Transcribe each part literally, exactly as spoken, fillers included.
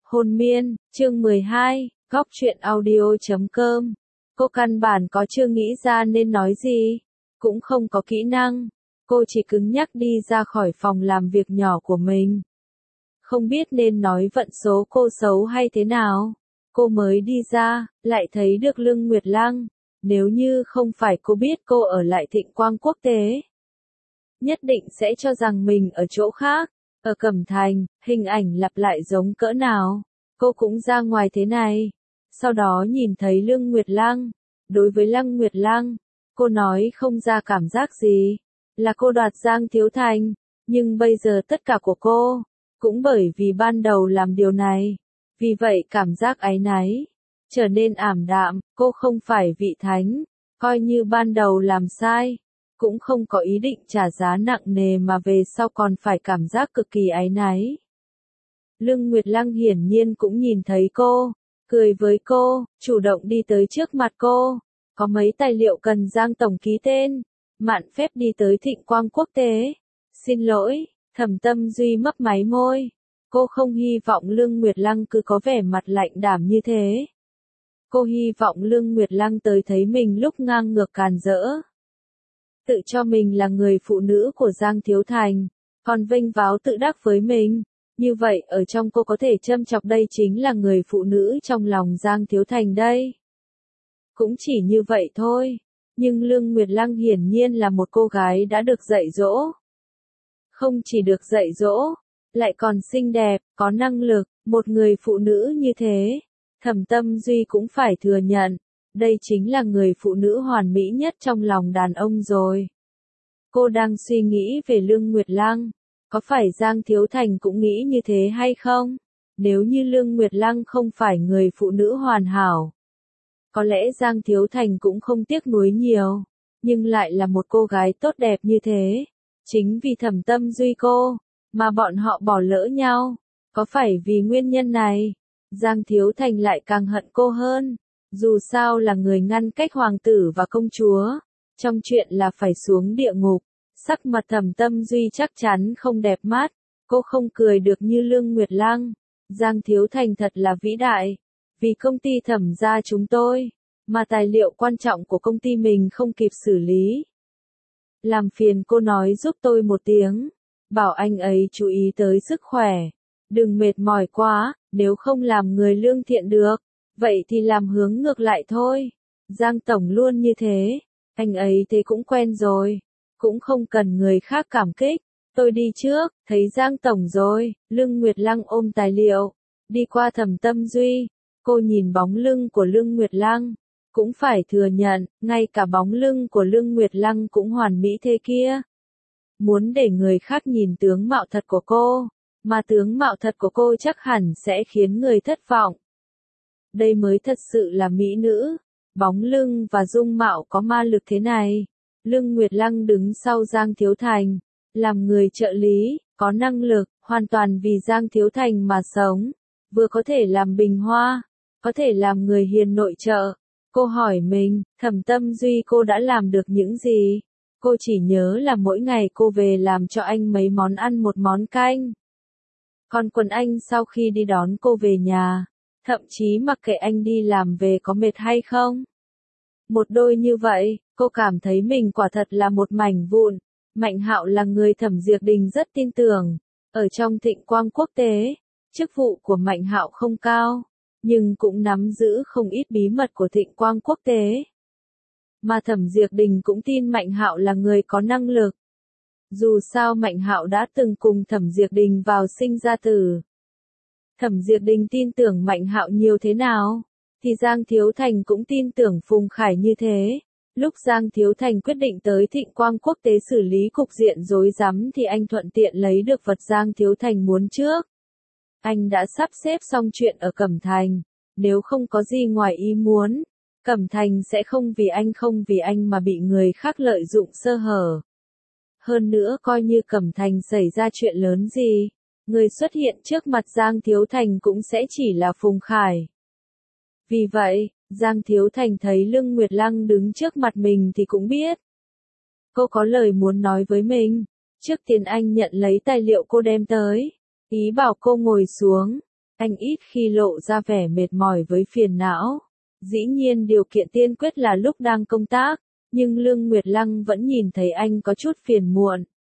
Hồn miên, chương mười hai, góc truyện audio chấm com. Cô căn bản có chưa nghĩ ra nên nói gì, cũng không có kỹ năng. Cô chỉ cứng nhắc đi ra khỏi phòng làm việc nhỏ của mình. Không biết nên nói vận số cô xấu hay thế nào. Cô mới đi ra, lại thấy được Lương Nguyệt Lăng. Nếu như không phải cô biết cô ở lại Thịnh Quang Quốc tế, nhất định sẽ cho rằng mình ở chỗ khác. Ở Cẩm Thành, hình ảnh lặp lại giống cỡ nào. Cô cũng ra ngoài thế này. Sau đó nhìn thấy Lương Nguyệt Lăng. Đối với Lăng Nguyệt Lăng, cô nói không ra cảm giác gì. Là cô đoạt Giang Thiếu Thành. Nhưng bây giờ tất cả của cô, cũng bởi vì ban đầu làm điều này. Vì vậy cảm giác áy náy trở nên ảm đạm. Cô không phải vị thánh. Coi như ban đầu làm sai, cũng không có ý định trả giá nặng nề mà về sau còn phải cảm giác cực kỳ áy náy. Lương Nguyệt Lăng hiển nhiên cũng nhìn thấy cô, cười với cô, chủ động đi tới trước mặt cô. Có mấy tài liệu cần Giang Tổng ký tên, mạn phép đi tới Thịnh Quang Quốc tế. Xin lỗi, Thẩm Tâm Duy mấp máy môi. Cô không hy vọng Lương Nguyệt Lăng cứ có vẻ mặt lạnh đảm như thế. Cô hy vọng Lương Nguyệt Lăng tới thấy mình lúc ngang ngược càn rỡ. Tự cho mình là người phụ nữ của Giang Thiếu Thành, còn vênh váo tự đắc với mình. Như vậy ở trong cô có thể châm chọc đây chính là người phụ nữ trong lòng Giang Thiếu Thành đây. Cũng chỉ như vậy thôi. Nhưng Lương Nguyệt Lăng hiển nhiên là một cô gái đã được dạy dỗ. Không chỉ được dạy dỗ, lại còn xinh đẹp, có năng lực, một người phụ nữ như thế. Thẩm Tâm Duy cũng phải thừa nhận, đây chính là người phụ nữ hoàn mỹ nhất trong lòng đàn ông rồi. Cô đang suy nghĩ về Lương Nguyệt Lăng. Có phải Giang Thiếu Thành cũng nghĩ như thế hay không? Nếu như Lương Nguyệt Lăng không phải người phụ nữ hoàn hảo, có lẽ Giang Thiếu Thành cũng không tiếc nuối nhiều. Nhưng lại là một cô gái tốt đẹp như thế. Chính vì Thẩm Tâm Duy cô, mà bọn họ bỏ lỡ nhau. Có phải vì nguyên nhân này, Giang Thiếu Thành lại càng hận cô hơn? Dù sao là người ngăn cách hoàng tử và công chúa. Trong chuyện là phải xuống địa ngục. Sắc mặt Thẩm Tâm Duy chắc chắn không đẹp mắt. Cô không cười được như Lương Nguyệt Lăng. Giang Thiếu Thành thật là vĩ đại. Vì công ty Thẩm gia chúng tôi, mà tài liệu quan trọng của công ty mình không kịp xử lý. Làm phiền cô nói giúp tôi một tiếng. Bảo anh ấy chú ý tới sức khỏe. Đừng mệt mỏi quá, nếu không làm người lương thiện được. Vậy thì làm hướng ngược lại thôi. Giang Tổng luôn như thế. Anh ấy thế cũng quen rồi. Cũng không cần người khác cảm kích. Tôi đi trước, thấy Giang Tổng rồi. Lương Nguyệt Lăng ôm tài liệu. Đi qua Thẩm Tâm Duy. Cô nhìn bóng lưng của Lương Nguyệt Lăng. Cũng phải thừa nhận, ngay cả bóng lưng của Lương Nguyệt Lăng cũng hoàn mỹ thế kia. Muốn để người khác nhìn tướng mạo thật của cô. Mà tướng mạo thật của cô chắc hẳn sẽ khiến người thất vọng. Đây mới thật sự là mỹ nữ. Bóng lưng và dung mạo có ma lực thế này. Lương Nguyệt Lăng đứng sau Giang Thiếu Thành. Làm người trợ lý, có năng lực, hoàn toàn vì Giang Thiếu Thành mà sống. Vừa có thể làm bình hoa, có thể làm người hiền nội trợ. Cô hỏi mình, Thẩm Tâm Duy cô đã làm được những gì? Cô chỉ nhớ là mỗi ngày cô về làm cho anh mấy món ăn một món canh. Còn quần anh sau khi đi đón cô về nhà, thậm chí mặc kệ anh đi làm về có mệt hay không. Một đôi như vậy, cô cảm thấy mình quả thật là một mảnh vụn. Mạnh Hạo là người Thẩm Diệp Đình rất tin tưởng. Ở trong Thịnh Quang Quốc tế, chức vụ của Mạnh Hạo không cao, nhưng cũng nắm giữ không ít bí mật của Thịnh Quang Quốc tế. Mà Thẩm Diệp Đình cũng tin Mạnh Hạo là người có năng lực. Dù sao Mạnh Hạo đã từng cùng Thẩm Diệp Đình vào sinh ra tử. Thẩm Diệp Đình tin tưởng Mạnh Hạo nhiều thế nào, thì Giang Thiếu Thành cũng tin tưởng Phùng Khải như thế. Lúc Giang Thiếu Thành quyết định tới Thịnh Quang Quốc tế xử lý cục diện rối rắm thì anh thuận tiện lấy được vật Giang Thiếu Thành muốn trước. Anh đã sắp xếp xong chuyện ở Cẩm Thành. Nếu không có gì ngoài ý muốn, Cẩm Thành sẽ không vì anh không vì anh mà bị người khác lợi dụng sơ hở. Hơn nữa coi như Cẩm Thành xảy ra chuyện lớn gì, người xuất hiện trước mặt Giang Thiếu Thành cũng sẽ chỉ là Phùng Khải. Vì vậy, Giang Thiếu Thành thấy Lương Nguyệt Lăng đứng trước mặt mình thì cũng biết. Cô có lời muốn nói với mình. Trước tiên anh nhận lấy tài liệu cô đem tới. Ý bảo cô ngồi xuống. Anh ít khi lộ ra vẻ mệt mỏi với phiền não. Dĩ nhiên điều kiện tiên quyết là lúc đang công tác, nhưng Lương Nguyệt Lăng vẫn nhìn thấy anh có chút phiền muộn.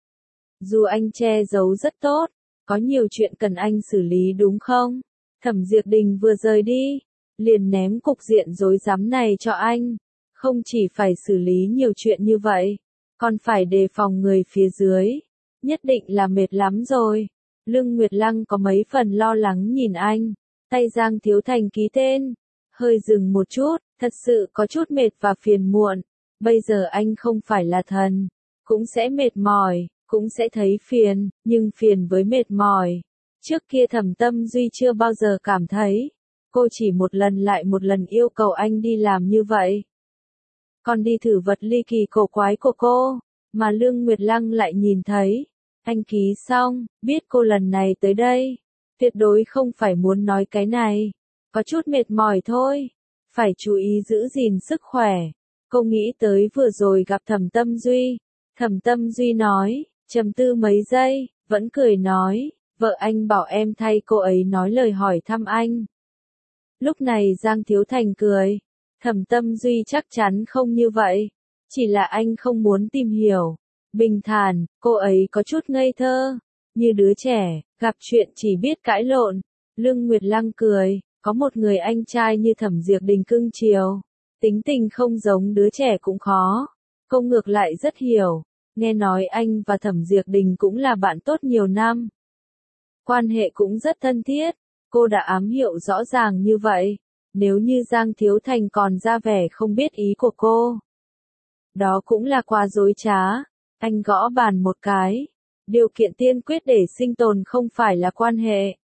Dù anh che giấu rất tốt, có nhiều chuyện cần anh xử lý đúng không? Thẩm Diệp Đình vừa rời đi, liền ném cục diện rối rắm này cho anh. Không chỉ phải xử lý nhiều chuyện như vậy, còn phải đề phòng người phía dưới. Nhất định là mệt lắm rồi. Lương Nguyệt Lăng có mấy phần lo lắng nhìn anh. Tay Giang Thiếu Thành ký tên. Hơi dừng một chút, thật sự có chút mệt và phiền muộn. Bây giờ anh không phải là thần, cũng sẽ mệt mỏi, cũng sẽ thấy phiền, nhưng phiền với mệt mỏi. Trước kia Thẩm Tâm Duy chưa bao giờ cảm thấy. Cô chỉ một lần lại một lần yêu cầu anh đi làm như vậy. Còn đi thử vật ly kỳ cổ quái của cô, mà Lương Nguyệt Lăng lại nhìn thấy. Anh ký xong, biết cô lần này tới đây. Tuyệt đối không phải muốn nói cái này. Có chút mệt mỏi thôi. Phải chú ý giữ gìn sức khỏe. Cô nghĩ tới vừa rồi gặp Thẩm Tâm Duy. Thẩm Tâm Duy nói, trầm tư mấy giây, vẫn cười nói, vợ anh bảo em thay cô ấy nói lời hỏi thăm anh. Lúc này Giang Thiếu Thành cười. Thẩm Tâm Duy chắc chắn không như vậy. Chỉ là anh không muốn tìm hiểu. Bình thản, cô ấy có chút ngây thơ. Như đứa trẻ, gặp chuyện chỉ biết cãi lộn. Lương Nguyệt Lăng cười. Có một người anh trai như Thẩm Diệp Đình cưng chiều. Tính tình không giống đứa trẻ cũng khó. Cô ngược lại rất hiểu. Nghe nói anh và Thẩm Diệp Đình cũng là bạn tốt nhiều năm. Quan hệ cũng rất thân thiết. Cô đã ám hiệu rõ ràng như vậy. Nếu như Giang Thiếu Thành còn ra vẻ không biết ý của cô. Đó cũng là quá dối trá. Anh gõ bàn một cái. Điều kiện tiên quyết để sinh tồn không phải là quan hệ,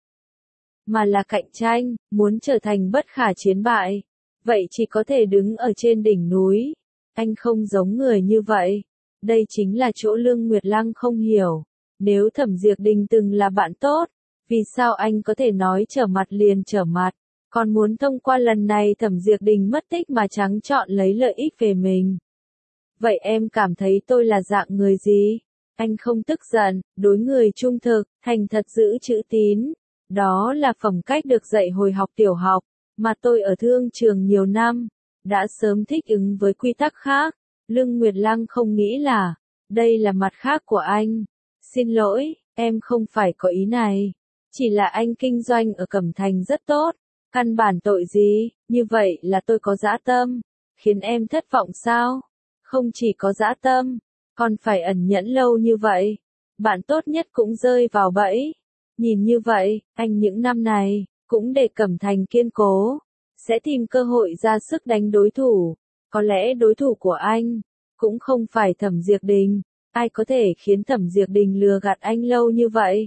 mà là cạnh tranh, muốn trở thành bất khả chiến bại. Vậy chỉ có thể đứng ở trên đỉnh núi. Anh không giống người như vậy. Đây chính là chỗ Lương Nguyệt Lăng không hiểu. Nếu Thẩm Diệp Đình từng là bạn tốt, vì sao anh có thể nói trở mặt liền trở mặt, còn muốn thông qua lần này Thẩm Diệp Đình mất tích mà trắng trọn lấy lợi ích về mình. Vậy em cảm thấy tôi là dạng người gì? Anh không tức giận, đối người trung thực, thành thật giữ chữ tín. Đó là phẩm cách được dạy hồi học tiểu học, mà tôi ở thương trường nhiều năm, đã sớm thích ứng với quy tắc khác. Lương Nguyệt Lăng không nghĩ là, đây là mặt khác của anh. Xin lỗi, em không phải có ý này. Chỉ là anh kinh doanh ở Cẩm Thành rất tốt. Căn bản tội gì, như vậy là tôi có dã tâm. Khiến em thất vọng sao? Không chỉ có dã tâm, còn phải ẩn nhẫn lâu như vậy. Bạn tốt nhất cũng rơi vào bẫy. Nhìn như vậy, anh những năm này, cũng để Cẩm Thành kiên cố. Sẽ tìm cơ hội ra sức đánh đối thủ. Có lẽ đối thủ của anh, cũng không phải Thẩm Diệp Đình. Ai có thể khiến Thẩm Diệp Đình lừa gạt anh lâu như vậy?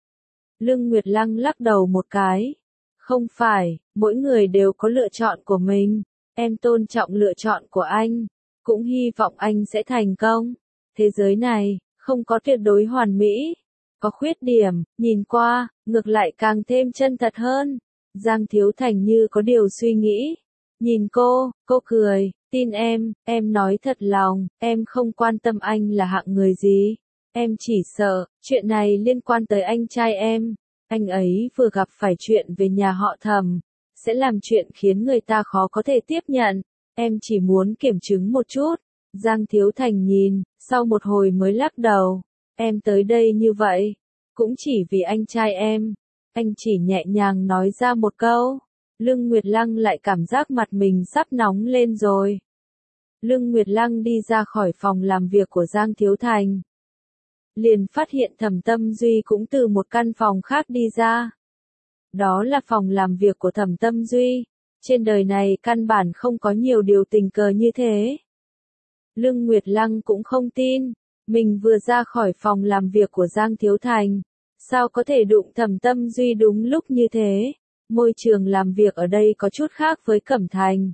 Lương Nguyệt Lăng lắc đầu một cái. Không phải, mỗi người đều có lựa chọn của mình. Em tôn trọng lựa chọn của anh. Cũng hy vọng anh sẽ thành công. Thế giới này, không có tuyệt đối hoàn mỹ. Có khuyết điểm, nhìn qua, ngược lại càng thêm chân thật hơn. Giang Thiếu Thành như có điều suy nghĩ. Nhìn cô, cô cười, tin em, em nói thật lòng, em không quan tâm anh là hạng người gì. Em chỉ sợ, chuyện này liên quan tới anh trai em. Anh ấy vừa gặp phải chuyện về nhà họ Thẩm, sẽ làm chuyện khiến người ta khó có thể tiếp nhận. Em chỉ muốn kiểm chứng một chút. Giang Thiếu Thành nhìn, sau một hồi mới lắc đầu. Em tới đây như vậy, cũng chỉ vì anh trai em. Anh chỉ nhẹ nhàng nói ra một câu. Lương Nguyệt Lăng lại cảm giác mặt mình sắp nóng lên rồi. Lương Nguyệt Lăng đi ra khỏi phòng làm việc của Giang Thiếu Thành. Liền phát hiện Thẩm Tâm Duy cũng từ một căn phòng khác đi ra. Đó là phòng làm việc của Thẩm Tâm Duy. Trên đời này căn bản không có nhiều điều tình cờ như thế. Lương Nguyệt Lăng cũng không tin. Mình vừa ra khỏi phòng làm việc của Giang Thiếu Thành. Sao có thể đụng Thẩm Tâm Duy đúng lúc như thế? Môi trường làm việc ở đây có chút khác với Cẩm Thành.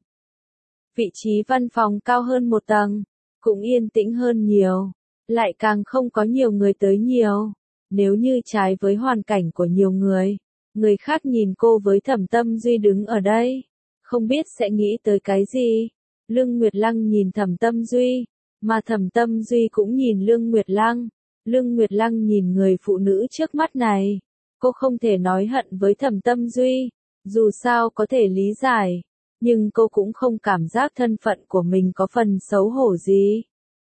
Vị trí văn phòng cao hơn một tầng. Cũng yên tĩnh hơn nhiều. Lại càng không có nhiều người tới nhiều. Nếu như trái với hoàn cảnh của nhiều người, người khác nhìn cô với Thẩm Tâm Duy đứng ở đây, không biết sẽ nghĩ tới cái gì. Lương Nguyệt Lăng nhìn Thẩm Tâm Duy, mà Thẩm Tâm Duy cũng nhìn Lương Nguyệt Lăng. Lương Nguyệt Lăng nhìn người phụ nữ trước mắt này, Cô không thể nói hận với Thẩm Tâm Duy, dù sao có thể lý giải, nhưng cô cũng không cảm giác thân phận của mình có phần xấu hổ gì.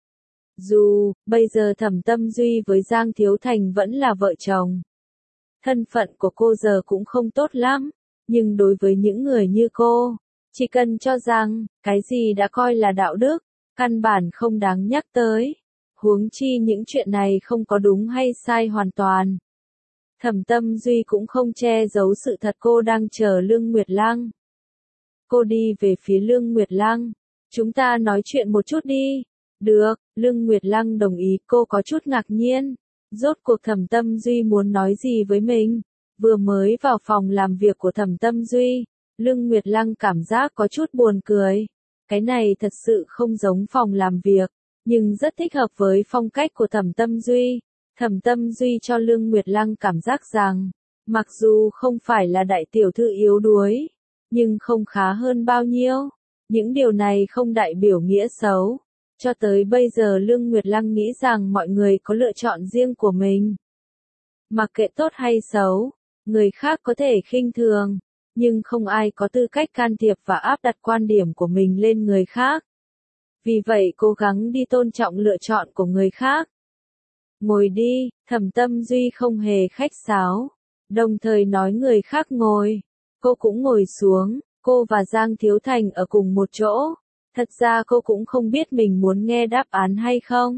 Dù, bây giờ Thẩm Tâm Duy với Giang Thiếu Thành vẫn là vợ chồng. Thân phận của cô giờ cũng không tốt lắm, nhưng đối với những người như cô, chỉ cần cho rằng, cái gì đã coi là đạo đức, căn bản không đáng nhắc tới. Huống chi những chuyện này không có đúng hay sai hoàn toàn. Thẩm Tâm Duy cũng không che giấu sự thật cô đang chờ Lương Nguyệt Lăng. Cô đi về phía Lương Nguyệt Lăng. Chúng ta nói chuyện một chút đi. Được, Lương Nguyệt Lăng đồng ý. Cô có chút ngạc nhiên. Rốt cuộc Thẩm Tâm Duy muốn nói gì với mình? Vừa mới vào phòng làm việc của Thẩm Tâm Duy, Lương Nguyệt Lăng cảm giác có chút buồn cười. Cái này thật sự không giống phòng làm việc, nhưng rất thích hợp với phong cách của Thẩm Tâm Duy. Thẩm Tâm Duy cho Lương Nguyệt Lăng cảm giác rằng, mặc dù không phải là đại tiểu thư yếu đuối, nhưng không khá hơn bao nhiêu. Những điều này không đại biểu nghĩa xấu. Cho tới bây giờ Lương Nguyệt Lăng nghĩ rằng mọi người có lựa chọn riêng của mình. Mặc kệ tốt hay xấu, người khác có thể khinh thường, nhưng không ai có tư cách can thiệp và áp đặt quan điểm của mình lên người khác. Vì vậy cố gắng đi tôn trọng lựa chọn của người khác. Ngồi đi, Thẩm Tâm Duy không hề khách sáo, đồng thời nói người khác ngồi. Cô cũng ngồi xuống, cô và Giang Thiếu Thành ở cùng một chỗ. Thật ra cô cũng không biết mình muốn nghe đáp án hay không.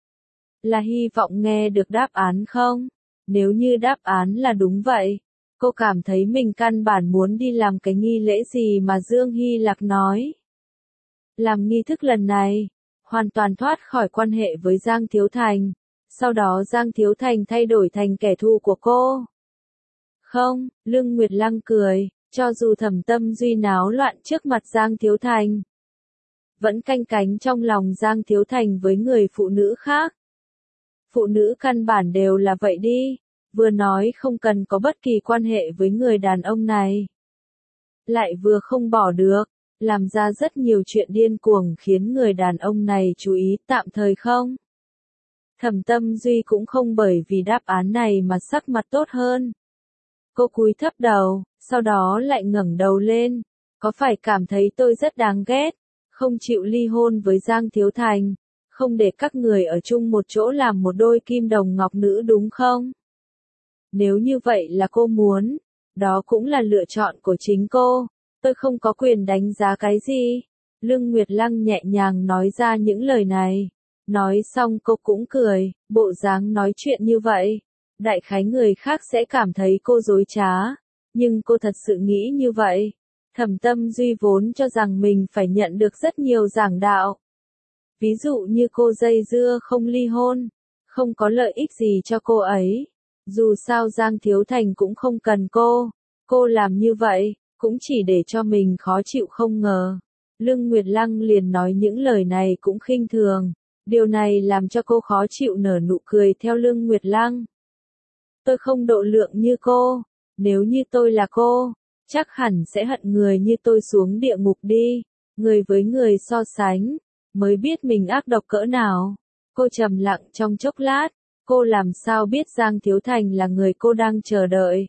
Là hy vọng nghe được đáp án không? Nếu như đáp án là đúng vậy, cô cảm thấy mình căn bản muốn đi làm cái nghi lễ gì mà Dương Hy Lạc nói. Làm nghi thức lần này, hoàn toàn thoát khỏi quan hệ với Giang Thiếu Thành. Sau đó Giang Thiếu Thành thay đổi thành kẻ thù của cô. Không, Lương Nguyệt Lăng cười, cho dù Thẩm Tâm Duy náo loạn trước mặt Giang Thiếu Thành, vẫn canh cánh trong lòng Giang Thiếu Thành với người phụ nữ khác. Phụ nữ căn bản đều là vậy đi, vừa nói không cần có bất kỳ quan hệ với người đàn ông này, lại vừa không bỏ được, làm ra rất nhiều chuyện điên cuồng khiến người đàn ông này chú ý tạm thời không. Thẩm Tâm Duy cũng không bởi vì đáp án này mà sắc mặt tốt hơn. Cô cúi thấp đầu, sau đó lại ngẩng đầu lên. Có phải cảm thấy tôi rất đáng ghét, không chịu ly hôn với Giang Thiếu Thành, không để các người ở chung một chỗ làm một đôi kim đồng ngọc nữ đúng không? Nếu như vậy là cô muốn, đó cũng là lựa chọn của chính cô, tôi không có quyền đánh giá cái gì. Lương Nguyệt Lăng nhẹ nhàng nói ra những lời này. Nói xong cô cũng cười, bộ dáng nói chuyện như vậy. Đại khái người khác sẽ cảm thấy cô dối trá, nhưng cô thật sự nghĩ như vậy. Thẩm Tâm Duy vốn cho rằng mình phải nhận được rất nhiều giảng đạo. Ví dụ như cô dây dưa không ly hôn, không có lợi ích gì cho cô ấy. Dù sao Giang Thiếu Thành cũng không cần cô, cô làm như vậy, cũng chỉ để cho mình khó chịu không ngờ. Lương Nguyệt Lăng liền nói những lời này cũng khinh thường. Điều này làm cho cô khó chịu nở nụ cười theo Lương Nguyệt Lăng. Tôi không độ lượng như cô, nếu như tôi là cô, chắc hẳn sẽ hận người như tôi xuống địa ngục đi. Người với người so sánh, mới biết mình ác độc cỡ nào. Cô trầm lặng trong chốc lát, cô làm sao biết Giang Thiếu Thành là người cô đang chờ đợi.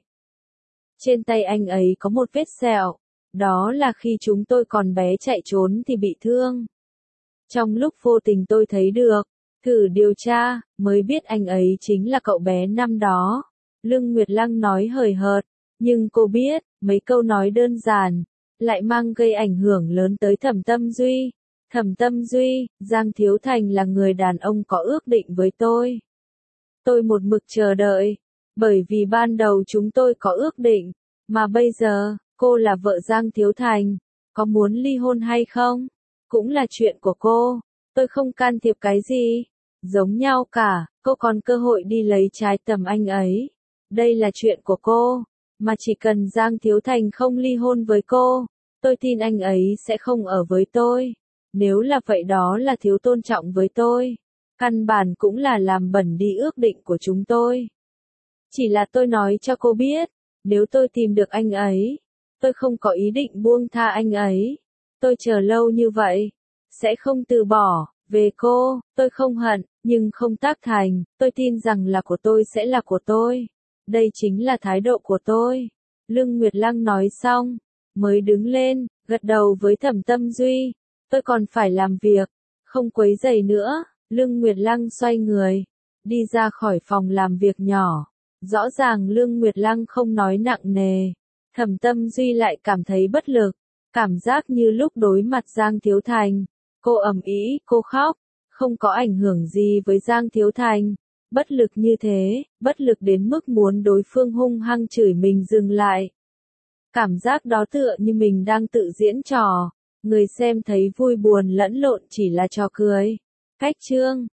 Trên tay anh ấy có một vết sẹo, đó là khi chúng tôi còn bé chạy trốn thì bị thương. Trong lúc vô tình tôi thấy được, thử điều tra, mới biết anh ấy chính là cậu bé năm đó. Lương Nguyệt Lăng nói hời hợt, nhưng cô biết, mấy câu nói đơn giản, lại mang gây ảnh hưởng lớn tới Thẩm Tâm Duy. Thẩm Tâm Duy, Giang Thiếu Thành là người đàn ông có ước định với tôi. Tôi một mực chờ đợi, bởi vì ban đầu chúng tôi có ước định, mà bây giờ, cô là vợ Giang Thiếu Thành, có muốn ly hôn hay không? Cũng là chuyện của cô, tôi không can thiệp cái gì. Giống nhau cả, cô còn cơ hội đi lấy trái tầm anh ấy. Đây là chuyện của cô, mà chỉ cần Giang Thiếu Thành không ly hôn với cô, tôi tin anh ấy sẽ không ở với tôi. Nếu là vậy đó là thiếu tôn trọng với tôi. Căn bản cũng là làm bẩn đi ước định của chúng tôi. Chỉ là tôi nói cho cô biết, nếu tôi tìm được anh ấy, tôi không có ý định buông tha anh ấy. Tôi chờ lâu như vậy, sẽ không từ bỏ. Về cô, tôi không hận, nhưng không tác thành, tôi tin rằng là của tôi sẽ là của tôi. Đây chính là thái độ của tôi. Lương Nguyệt Lăng nói xong, mới đứng lên, gật đầu với Thẩm Tâm Duy. Tôi còn phải làm việc, không quấy rầy nữa. Lương Nguyệt Lăng xoay người, đi ra khỏi phòng làm việc nhỏ. Rõ ràng Lương Nguyệt Lăng không nói nặng nề. Thẩm Tâm Duy lại cảm thấy bất lực, cảm giác như lúc đối mặt Giang Thiếu Thành. Cô ầm ĩ, cô khóc, không có ảnh hưởng gì với Giang Thiếu Thành. Bất lực như thế, bất lực đến mức muốn đối phương hung hăng chửi mình dừng lại. Cảm giác đó tựa như mình đang tự diễn trò, người xem thấy vui buồn lẫn lộn chỉ là trò cười. Cách chương